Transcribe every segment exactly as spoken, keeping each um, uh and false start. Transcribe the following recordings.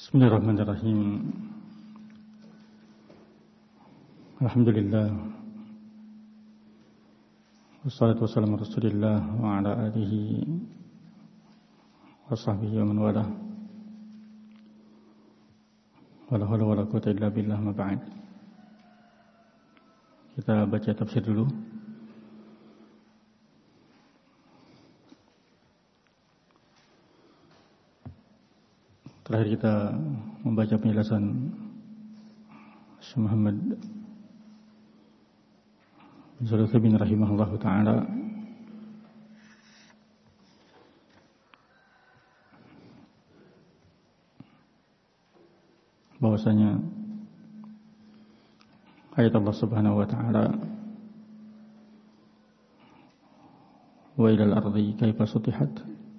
Bismillahirrahmanirrahim. Alhamdulillah. Wassalatu wassalamu ala Rasulillah wa ala alihi wa sahbihi wa man wala. Wala haula wala quwwata illa billah, ma ba'd. Kita baca tafsir dulu. Terakhir kita membaca penjelasan Syekh Muhammad bin Shalih Al-Utsaimin rahimahullahu taala bahwasanya ayat Allah Subhanahu wa taala wa ilal ardi kaifa sutihat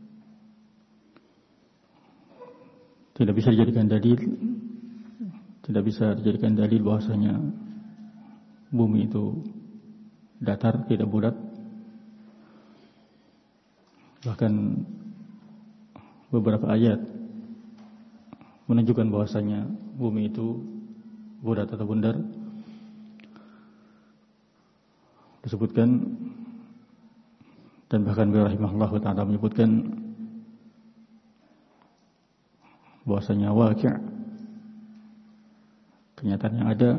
tidak bisa dijadikan dalil tidak bisa dijadikan dalil bahwasanya bumi itu datar, tidak bulat. Bahkan beberapa ayat menunjukkan bahwasanya bumi itu bulat atau bundar. Disebutkan dan bahkan beliau rahimahullah ta'ala menyebutkan bahwasanya waqi', kenyataan yang ada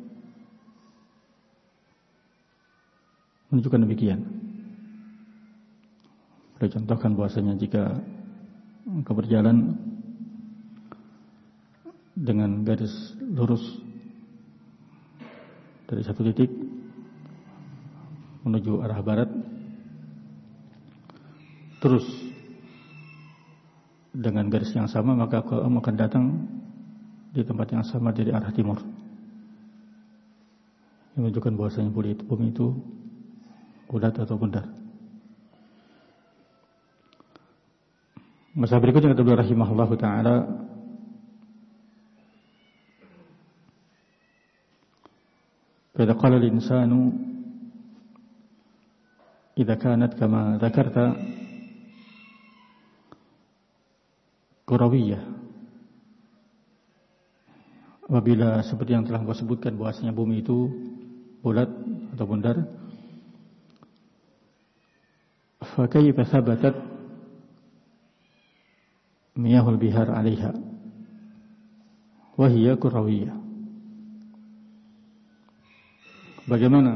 menunjukkan demikian. Beliau contohkan bahwasanya jika engkau berjalan dengan garis lurus dari satu titik menuju arah barat, terus dengan garis yang sama, maka kamu akan datang di tempat yang sama dari arah timur. Yang menunjukkan bahwasanya bumi itu bulat atau bundar. Masalah berikutnya kata beliau rahimahullahu taala, "Fa qala al-insanu idza kanat kama dzakarta kurawiyah." Apabila seperti yang telah kau sebutkan bahwasanya bumi itu bulat atau bundar, fa kayfa thabatat miyahul bihar 'alaiha wa hiya kurawiyah. Bagaimana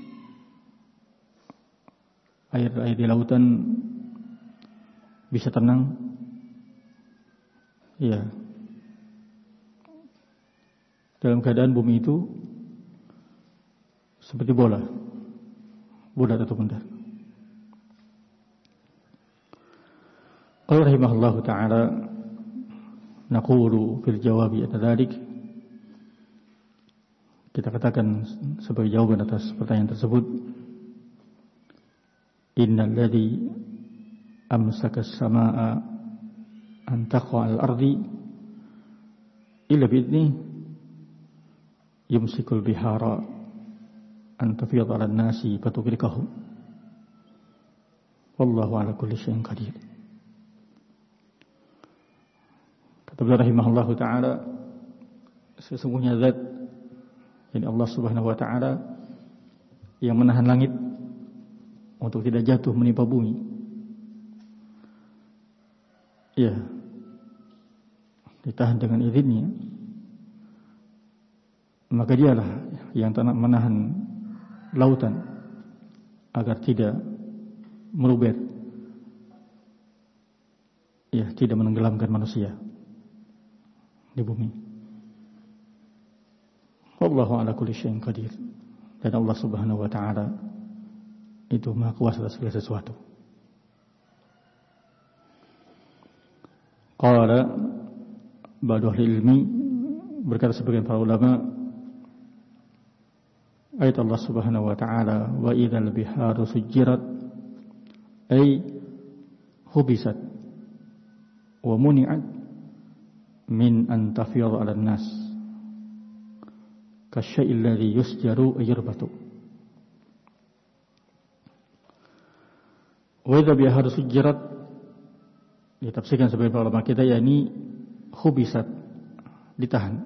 air-air di lautan bisa tenang? Ya, dalam keadaan bumi itu seperti bola, bulat atau bundar. Qala rahimahullahu ta'ala, naqulu fil jawabi atadalik, kita katakan sebagai jawaban atas pertanyaan tersebut, innal ladzi amsaka as-samaa'a an taqa al-ardi illa bi'idni yumsikul bihara an tafiyad 'ala an-nasi fatughriqahum wallahu 'ala kulli syai'in qadir. Kata beliau rahimahullahu ta'ala, sesungguhnya zat, yani Allah Subhanahu wa ta'ala, yang menahan langit untuk tidak jatuh menimpa bumi. Ya, ditahan dengan izinnya, maka dialah yang menahan lautan agar tidak meluber, ya, tidak menenggelamkan manusia di bumi. Wallahu ala kulli syai'in qadir. Dan Allah Subhanahu wa ta'ala itu Maha Kuasa atas segala sesuatu. Qala ba'du ahli ilmi, berkata sebagian para ulama, ayat Allah Subhanahu wa ta'ala wa idzal biharu sujjirat ay hubisat wa muni'at min an tafiyad 'ala an-nas kasyai alladhi yusjaru ayrbatu. Wa idzal biharu sujjirat ditafsirkan sebagai ulama kita, yakni hubisat ditahan.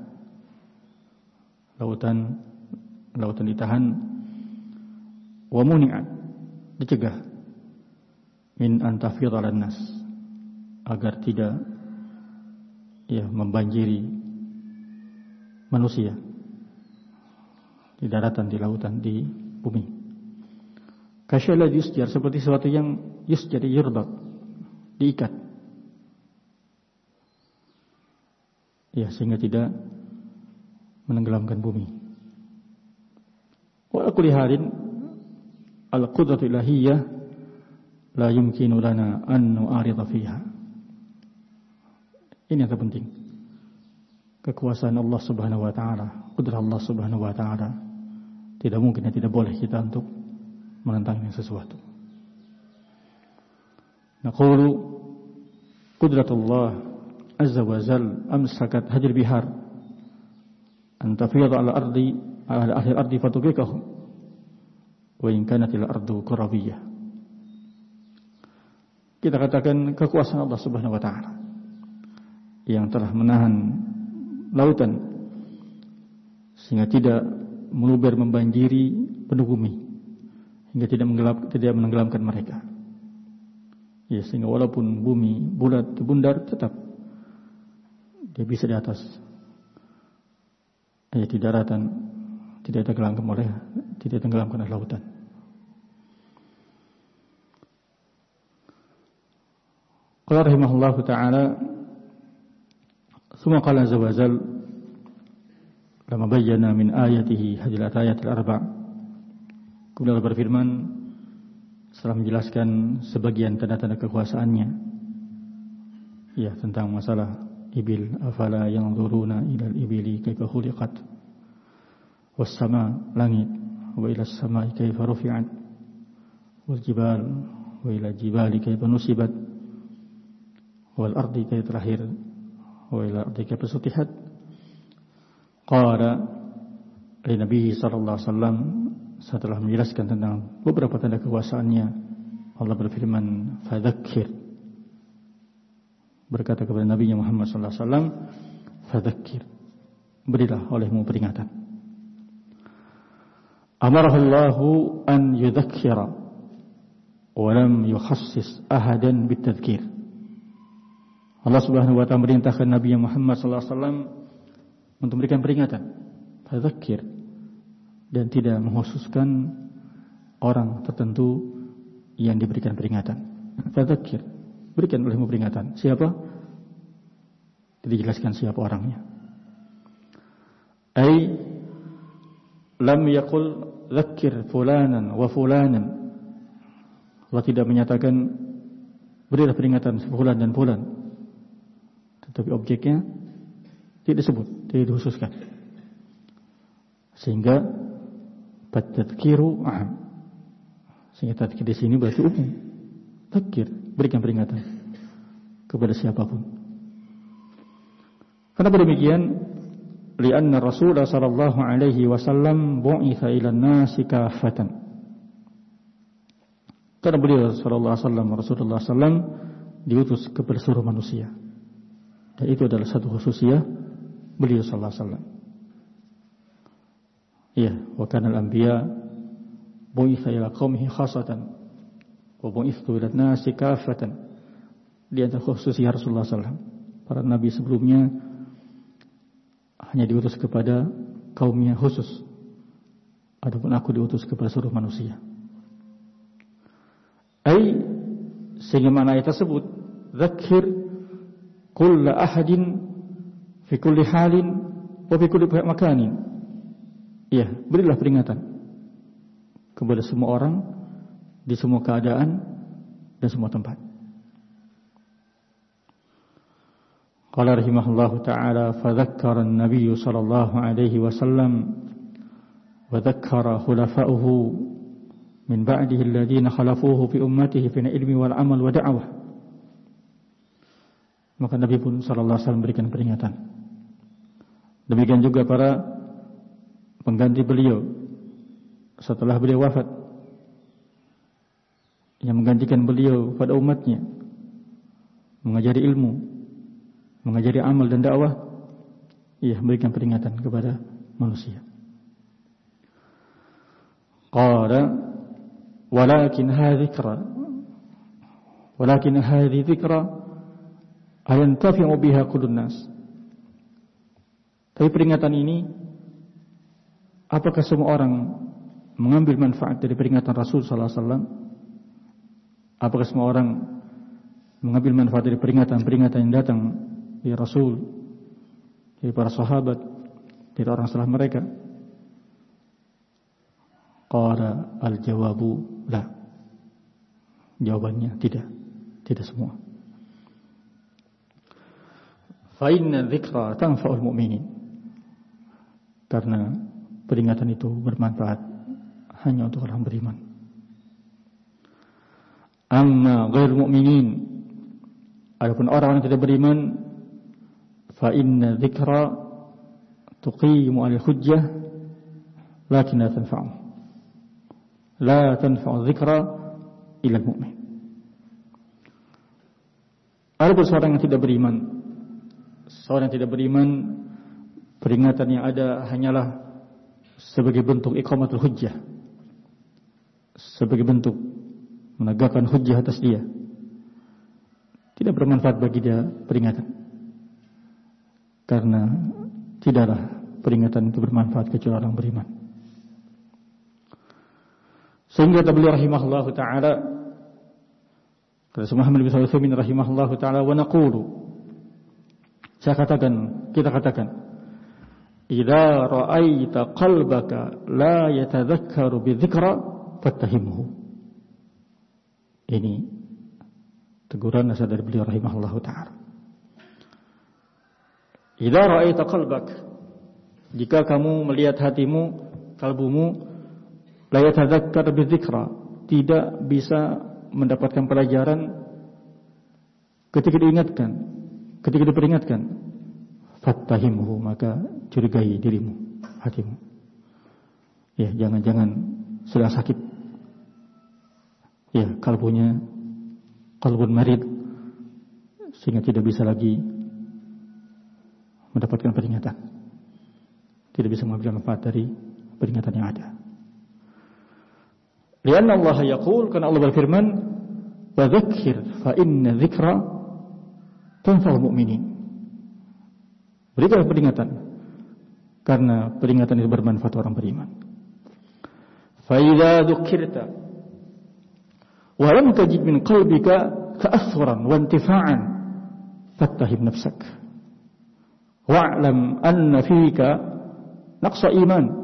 Lautan lautan ditahan, wa muni'at, dicegah, min antafidha 'alan nas, agar tidak ya membanjiri manusia di daratan, di lautan, di bumi. Kasyala yusjar, seperti sesuatu yang yusjar, yurbat, diikat, ya, sehingga tidak menenggelamkan bumi. Wa kulli halin al-qudratu ilahiyyah la yumkinu lana an nu'arida fiha. Ini yang terpenting. Kekuasaan Allah Subhanahu wa taala, qudrah Allah Subhanahu wa taala, tidak mungkin dan tidak boleh kita untuk menentangnya sesuatu. Naqulu qudratullah azza wa jal amsakat hajr bihar an tafidha ala ardi ala ahli ardi fatubikahu wa in kanat al ardu qurabiyyah. Kita katakan kekuasaan Allah Subhanahu wa taala yang telah menahan lautan sehingga tidak meluber membanjiri penduduk bumi, hingga tidak menggelap, tidak menenggelamkan mereka. Ya, sehingga walaupun bumi bulat bundar, tetap dia bisa di atas, ya, di daratan, tidak tenggelamkan oleh tidak tenggelamkan oleh lautan. Qala rahimahullahu ta'ala, thumma qala azza wa jalla lama bayyana min ayatihi hadil ayatil arba'. Kemudian Allah berfirman setelah menjelaskan sebagian tanda-tanda kekuasaannya, ya, tentang masalah ibil, afala yanzuruna ilal ibili kaifa khuliqat, was sama, langit, wa ila samai kaifa rufi'at, wal jibal wa ila jibali kaifa nusibat, wal ardi kaifa terakhir, wa ila ardi kaifa sutihat. Qala li Nabi sallallahu alaihi wasallam, setelah menjelaskan tentang beberapa tanda kekuasaannya, Allah berfirman, fadzakir, berkata kepada Nabi Muhammad sallallahu alaihi wasallam, fadzakir, berilah olehmu peringatan. Amarahullahu an yudzakkira wa lam yukhassis ahadan bitadzkir. Allah Subhanahu wa taala merintahkan Nabi Muhammad sallallahu alaihi wasallam untuk memberikan peringatan, fadzakir, dan tidak mengkhususkan orang tertentu yang diberikan peringatan. Fadzakir, berikan olehmu peringatan. Siapa? Dijelaskan siapa orangnya. Ai lam yaqul dzakir fulanan wa fulanan. Allah tidak menyatakan berilah peringatan fulan dan fulan, tetapi objeknya tidak disebut, tidak dikhususkan, sehingga tadzkiru aham, sehingga tadzkir di sini berarti umum. Tadzkir, berikan peringatan kepada siapapun. Kenapa demikian? Lianna Rasulullah sallallahu alaihi wasallam bu'itsa ila an-nasi kaffatan. Karena beliau sallallahu alaihi wasallam, Rasulullah sallallahu alaihi wasallam diutus kepada seluruh manusia. Dan itu adalah satu khususiyah beliau sallallahu alaihi wasallam. Ya, wa kana al-anbiya bu'itsa ila qaumihi khassatan wa bu'itsu ila an-nasi kaffatan. Di antara khususiyah Rasulullah sallallahu alaihi wasallam, para nabi sebelumnya hanya diutus kepada kaumnya khusus. Adapun aku diutus kepada seluruh manusia. Ai, sehingga makna ayat tersebut, dzakir kulla ahadin fi kulli halin wa fi kulli makanin. Ya, berilah peringatan kepada semua orang di semua keadaan dan semua tempat. Qala rahimahullahu ta'ala, fadzakkara an-nabiy sallallahu alaihi wasallam wa dzakkara khulafa'uhu min ba'dihi alladziina khalafuhu fi ummatihi fil ilmi wal amal wa da'wah. Maka Nabi pun sallallahu alaihi wasallam berikan peringatan. Demikian juga para pengganti beliau setelah beliau wafat, yang menggantikan beliau pada umatnya, mengajari ilmu, mengajari amal dan dakwah, ia memberikan peringatan kepada manusia. Qala walakin hadhihi dzikra walakin hadhihi dzikra ayantafi'u biha kullun nas. Tapi peringatan ini, apakah semua orang mengambil manfaat dari peringatan Rasul sallallahu alaihi wasallam? Apakah semua orang mengambil manfaat dari peringatan-peringatan yang datang dari Rasul, dari para sahabat, dari orang setelah mereka? Qala al-jawabu la. Jawabannya tidak, tidak semua. Fa inna dzikra tanfa'ul mu'minin. Karena peringatan itu bermanfaat hanya untuk orang beriman. Amma ghairul mu'minin, adapun orang yang tidak beriman, fa inna dzikra tuqimu al-hujjah lakin la tanfa'u. La tanfa'u dzikra illa al-mu'min. Adapun seorang yang tidak beriman, seorang yang tidak beriman, peringatan yang ada hanyalah sebagai bentuk iqamatul hujjah, sebagai bentuk menegakkan hujjah atas dia. Tidak bermanfaat bagi dia peringatan, karena tidaklah peringatan itu bermanfaat kecuali orang beriman. Sehingga beliau rahimahullahu ta'ala, kata Muhammad bin Shalih Al-Utsaimin rahimahullahu ta'ala, wa naqulu, saya katakan, kita katakan, idza ra'aita qalbaka la yatadhakkaru bidzikra fattahimhu. Ini teguran nasihat dari beliau rahimahullahu ta'ala. Idza ra'aita qalbak, jika kamu melihat hatimu, kalbumu, la yatadhakkar bidzikra, tidak bisa mendapatkan pelajaran ketika diingatkan, ketika diperingatkan, fattahimhu, maka curigai dirimu, hatimu. Ya, jangan-jangan sedang sakit. Ya, kalbunya qalbun marid, sehingga tidak bisa lagi mendapatkan peringatan, tidak bisa mengambil manfaat dari peringatan yang ada. Lianna Allah yaqul, karena Allah berfirman, wa dzakir fa inna dzikra tanfa'ul mu'minin. Berikanlah peringatan, karena peringatan itu bermanfaat orang beriman. Fa idza dzukirta wa lam tajid min qalbika ta'assuran wa intifa'an fattahim nafsak wa'lam anna fika naqsa iman.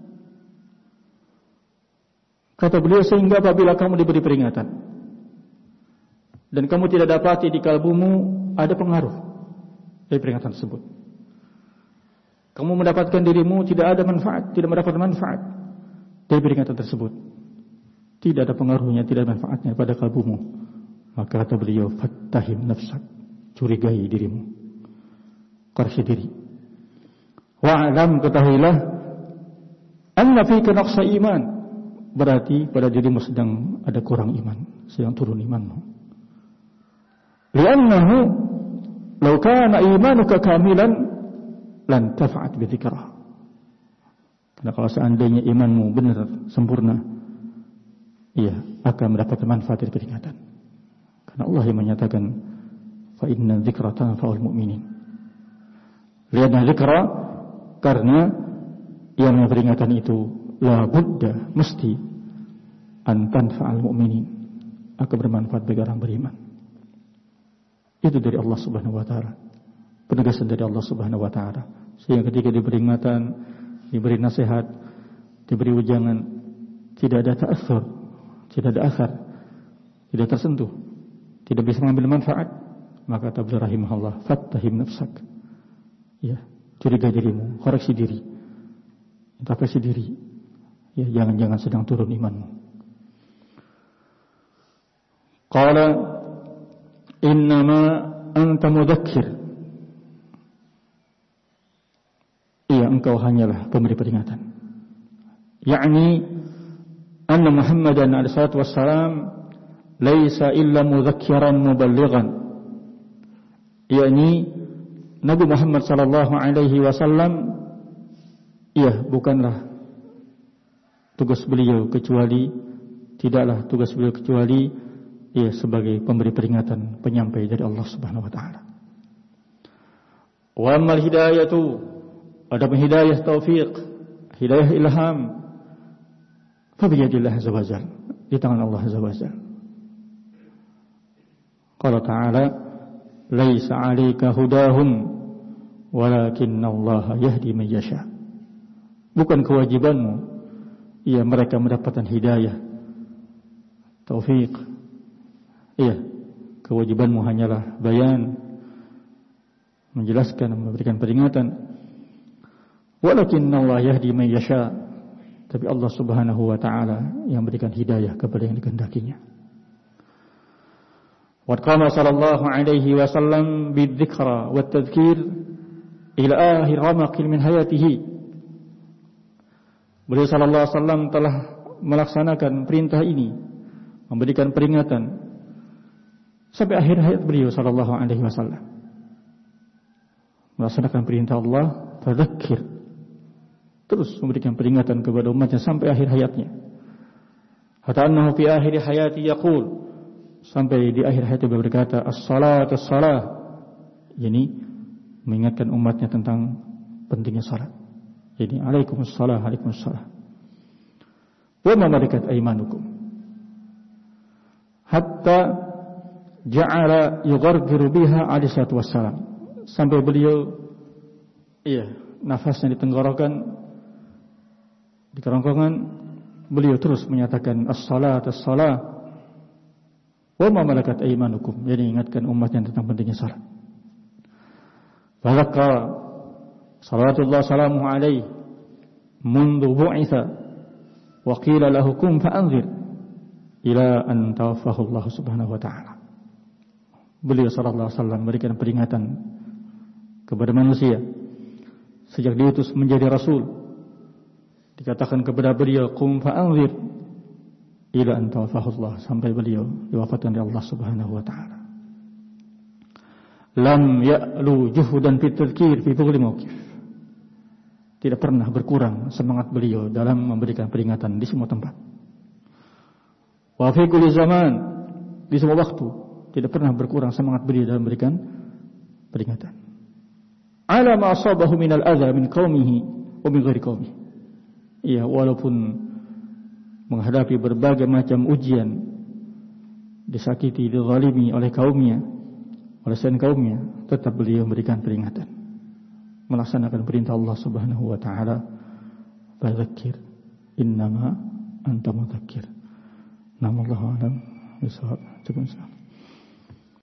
Kata beliau, sehingga apabila kamu diberi peringatan dan kamu tidak dapati di kalbumu ada pengaruh dari peringatan tersebut, kamu mendapatkan dirimu tidak ada manfaat, tidak mendapatkan manfaat dari peringatan tersebut, tidak ada pengaruhnya, tidak ada manfaatnya pada kalbumu, maka kata beliau, fattahim nafsak, curigai dirimu, koreksi diri. Wa'lam, ketahuilah, anna fika naqsa iman, berarti pada dirimu sedang ada kurang iman, sedang turun imanmu. Li'annahu law kana imanuka kamilan lan tafa'at bi dzikrah. Karena kalau seandainya imanmu benar sempurna, iya, akan mendapatkan manfaat dari peringatan. Karena Allah yang menyatakan, fa inna dzikra tanfa'ul mu'minin. Lianna dzikra, karena yang peringatan itu la budda, mesti, an tanfa'al mu'minin, akan bermanfaat bagi orang beriman. Itu dari Allah Subhanahu wa taala, penegasan dari Allah Subhanahu wa taala. Sehingga ketika diberi peringatan, diberi nasihat, diberi ujangan, tidak ada ta'assur, tidak ada asar, tidak tersentuh, tidak bisa mengambil manfaat, maka kata beliau rahimahullah, fattahim nafsak, ya, curigai dirimu, koreksi diri, introspeksi diri. Ya, jangan-jangan sedang turun imanmu. Qala innama anta mudzakkir. Iya, engkau hanyalah pemberi peringatan. Yakni anna Muhammadan alaihi salatu wassalam laisa illa mudzakkiran muballighan. Yakni Nabi Muhammad sallallahu alaihi wasallam, iya, bukanlah tugas beliau kecuali tidaklah tugas beliau kecuali ia sebagai pemberi peringatan, penyampai dari Allah Subhanahu wa taala. Wa amal hidayatu, adapun hidayah taufik, hidayah ilham, fa bi yadillah azza wa jalla, di tangan Allah azza wa jalla. Qala ta'ala, laisa 'alaika hudahum walakinna Allah yahdi man yasha. Bukan kewajibanmu ia mereka mendapatkan hidayah, taufik. Iya, kewajibanmu hanyalah bayan, menjelaskan, memberikan peringatan. Walakinna Allah yahdi man yasha. Tapi Allah Subhanahu wa taala yang berikan hidayah kepada yang dikehendakinya. Wa qala sallallahu alaihi wasallam bidzikra wat tadhkir ila akhir ramaqil min hayatihi. Beliau sallallahu alaihi wasallam telah melaksanakan perintah ini, memberikan peringatan sampai akhir hayat beliau sallallahu alaihi wasallam. Melaksanakan perintah Allah, fadzakir, terus memberikan peringatan kepada umatnya sampai akhir hayatnya. Hatta annahu fi akhir hayati yaqul, sampai di akhir hayat beliau berkata, as-salat as-salah, yakni mengingatkan umatnya tentang pentingnya salat. Jadi alaikumussalah, alaikumussalah. Wa ma malakat aymanukum. Hatta ja'ala yughargiru biha alaihi salatu wassalam. Sampai beliau, iya, nafasnya di tenggorokan, di kerongkongan, beliau terus menyatakan as-salat as-salah. Wa ma malakat aymanukum. Jadi ingatkan umatnya tentang pentingnya salat. Fadzakara salawatullah salamuhu alaihi mundu bu'itha wa qila lahu kum fa'anzir ila an tawaffahu Allah subhanahu wa ta'ala. Beliau sallallahu alaihi wasallam memberikan peringatan kepada manusia sejak diutus menjadi rasul. Dikatakan kepada beliau kum fa'anzir ila an tawaffahu Allah, sampai beliau diwafatkan oleh Allah subhanahu wa ta'ala. Lam ya'lu juhudan fit tadhkir fi kulli mawqif. Tidak pernah berkurang semangat beliau dalam memberikan peringatan di semua tempat. Wa fi kulli zaman, di semua waktu tidak pernah berkurang semangat beliau dalam memberikan peringatan. Ala ma asabahu minal adza min qaumihi wa min ghairi qaumihi. Iya, walaupun menghadapi berbagai macam ujian, disakiti, dizalimi oleh kaumnya, oleh selain kaumnya, tetap beliau memberikan peringatan, melaksanakan perintah Allah Subhanahu wa taala, fadzakir innama anta mudzakir. Namallahu a'lam bishawab.